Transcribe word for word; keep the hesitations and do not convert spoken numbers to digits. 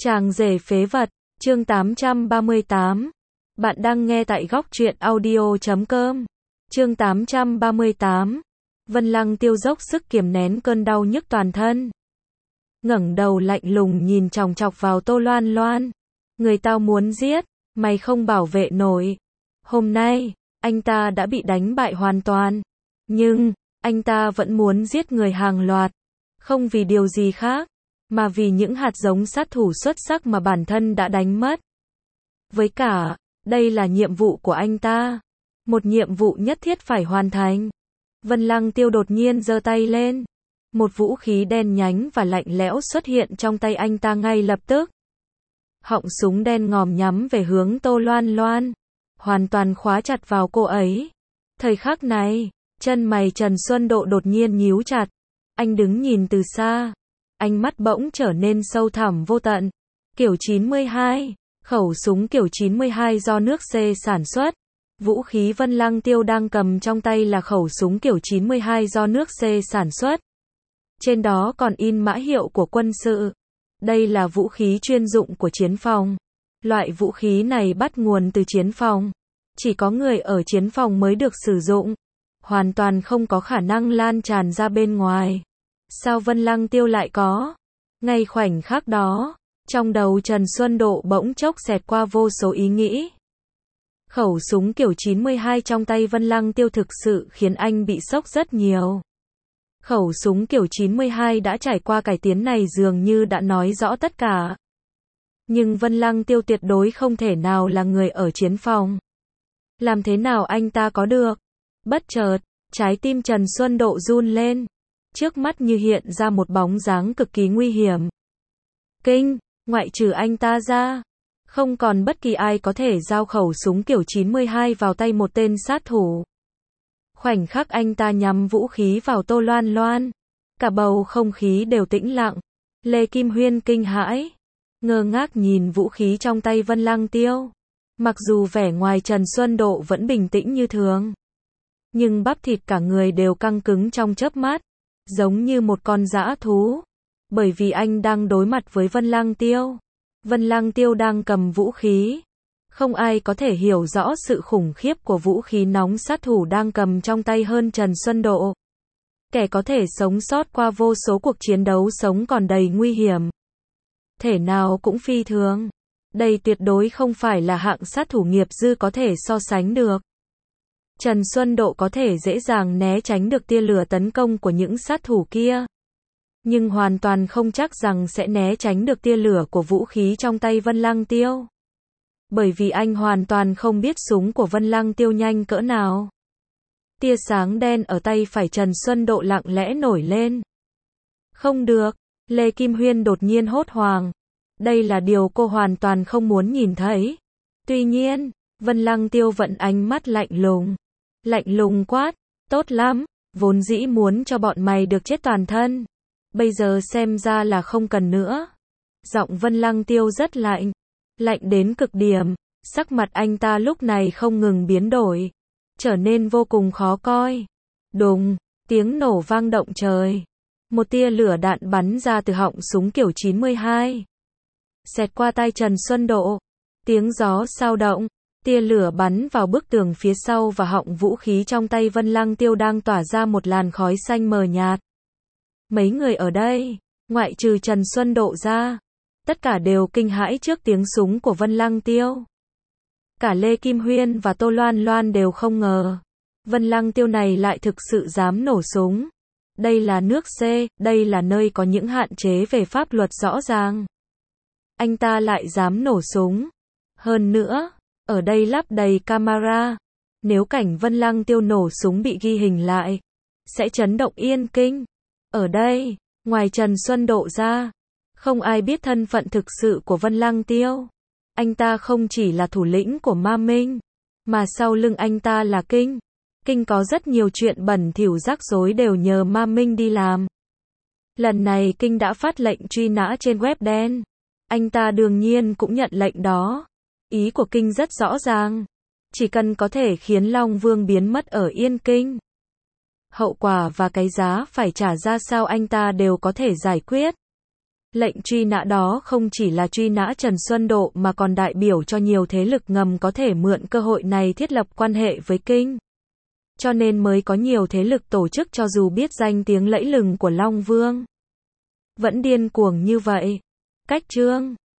Chàng rể phế vật, chương tám trăm ba mươi tám. Bạn đang nghe tại góc truyện audio chấm com. Chương tám trăm ba mươi tám. Vân Lăng Tiêu dốc sức kiềm nén cơn đau nhức toàn thân. Ngẩng đầu lạnh lùng nhìn chòng chọc vào Tô Loan Loan. Người tao muốn giết, mày không bảo vệ nổi. Hôm nay, anh ta đã bị đánh bại hoàn toàn. Nhưng, anh ta vẫn muốn giết người hàng loạt. Không vì điều gì khác, mà vì những hạt giống sát thủ xuất sắc mà bản thân đã đánh mất. Với cả, đây là nhiệm vụ của anh ta. Một nhiệm vụ nhất thiết phải hoàn thành. Vân Lăng Tiêu đột nhiên giơ tay lên. Một vũ khí đen nhánh và lạnh lẽo xuất hiện trong tay anh ta ngay lập tức. Họng súng đen ngòm nhắm về hướng Tô Loan Loan. Hoàn toàn khóa chặt vào cô ấy. Thời khắc này, chân mày Trần Xuân Độ đột nhiên nhíu chặt. Anh đứng nhìn từ xa. Ánh mắt bỗng trở nên sâu thẳm vô tận. Kiểu chín mươi hai, khẩu súng kiểu chín mươi hai do nước C sản xuất. Vũ khí Vân Lăng Tiêu đang cầm trong tay là khẩu súng kiểu chín mươi hai do nước C sản xuất. Trên đó còn in mã hiệu của quân sự. Đây là vũ khí chuyên dụng của chiến phòng. Loại vũ khí này bắt nguồn từ chiến phòng. Chỉ có người ở chiến phòng mới được sử dụng. Hoàn toàn không có khả năng lan tràn ra bên ngoài. Sao Vân Lăng Tiêu lại có? Ngay khoảnh khắc đó, trong đầu Trần Xuân Độ bỗng chốc xẹt qua vô số ý nghĩ. Khẩu súng kiểu chín mươi hai trong tay Vân Lăng Tiêu thực sự khiến anh bị sốc rất nhiều. Khẩu súng kiểu chín mươi hai đã trải qua cải tiến này dường như đã nói rõ tất cả. Nhưng Vân Lăng Tiêu tuyệt đối không thể nào là người ở chiến phòng. Làm thế nào anh ta có được? Bất chợt, trái tim Trần Xuân Độ run lên. Trước mắt như hiện ra một bóng dáng cực kỳ nguy hiểm. Kinh, ngoại trừ anh ta ra, không còn bất kỳ ai có thể giao khẩu súng kiểu chín mươi hai vào tay một tên sát thủ. Khoảnh khắc anh ta nhắm vũ khí vào Tô Loan Loan, cả bầu không khí đều tĩnh lặng. Lê Kim Huyên kinh hãi, ngơ ngác nhìn vũ khí trong tay Vân Lăng Tiêu. Mặc dù vẻ ngoài Trần Xuân Độ vẫn bình tĩnh như thường, nhưng bắp thịt cả người đều căng cứng trong chớp mắt. Giống như một con dã thú. Bởi vì anh đang đối mặt với Vân Lăng Tiêu. Vân Lăng Tiêu đang cầm vũ khí. Không ai có thể hiểu rõ sự khủng khiếp của vũ khí nóng sát thủ đang cầm trong tay hơn Trần Xuân Độ. Kẻ có thể sống sót qua vô số cuộc chiến đấu sống còn đầy nguy hiểm. Thể nào cũng phi thường. Đây tuyệt đối không phải là hạng sát thủ nghiệp dư có thể so sánh được. Trần Xuân Độ có thể dễ dàng né tránh được tia lửa tấn công của những sát thủ kia. Nhưng hoàn toàn không chắc rằng sẽ né tránh được tia lửa của vũ khí trong tay Vân Lăng Tiêu. Bởi vì anh hoàn toàn không biết súng của Vân Lăng Tiêu nhanh cỡ nào. Tia sáng đen ở tay phải Trần Xuân Độ lặng lẽ nổi lên. Không được, Lê Kim Huyên đột nhiên hốt hoảng. Đây là điều cô hoàn toàn không muốn nhìn thấy. Tuy nhiên, Vân Lăng Tiêu vẫn ánh mắt lạnh lùng. Lạnh lùng quát, tốt lắm, vốn dĩ muốn cho bọn mày được chết toàn thân. Bây giờ xem ra là không cần nữa. Giọng Vân Lăng Tiêu rất lạnh, lạnh đến cực điểm, sắc mặt anh ta lúc này không ngừng biến đổi, trở nên vô cùng khó coi. Đùng, tiếng nổ vang động trời. Một tia lửa đạn bắn ra từ họng súng kiểu chín mươi hai. Xẹt qua tay Trần Xuân Độ. Tiếng gió sao động. Tia lửa bắn vào bức tường phía sau và họng vũ khí trong tay Vân Lăng Tiêu đang tỏa ra một làn khói xanh mờ nhạt. Mấy người ở đây, ngoại trừ Trần Xuân Độ ra, tất cả đều kinh hãi trước tiếng súng của Vân Lăng Tiêu. Cả Lê Kim Huyên và Tô Loan Loan đều không ngờ, Vân Lăng Tiêu này lại thực sự dám nổ súng. Đây là nước C, đây là nơi có những hạn chế về pháp luật rõ ràng. Anh ta lại dám nổ súng. Hơn nữa, ở đây lắp đầy camera. Nếu cảnh Vân Lăng Tiêu nổ súng bị ghi hình lại, sẽ chấn động Yên Kinh. Ở đây, ngoài Trần Xuân Độ ra, không ai biết thân phận thực sự của Vân Lăng Tiêu. Anh ta không chỉ là thủ lĩnh của Ma Minh, mà sau lưng anh ta là Kinh. Kinh có rất nhiều chuyện bẩn thỉu rắc rối đều nhờ Ma Minh đi làm. Lần này Kinh đã phát lệnh truy nã trên web đen. Anh ta đương nhiên cũng nhận lệnh đó. Ý của Kinh rất rõ ràng. Chỉ cần có thể khiến Long Vương biến mất ở Yên Kinh, hậu quả và cái giá phải trả ra sao anh ta đều có thể giải quyết. Lệnh truy nã đó không chỉ là truy nã Trần Xuân Độ mà còn đại biểu cho nhiều thế lực ngầm có thể mượn cơ hội này thiết lập quan hệ với Kinh. Cho nên mới có nhiều thế lực tổ chức cho dù biết danh tiếng lẫy lừng của Long Vương. Vẫn điên cuồng như vậy. Cách chương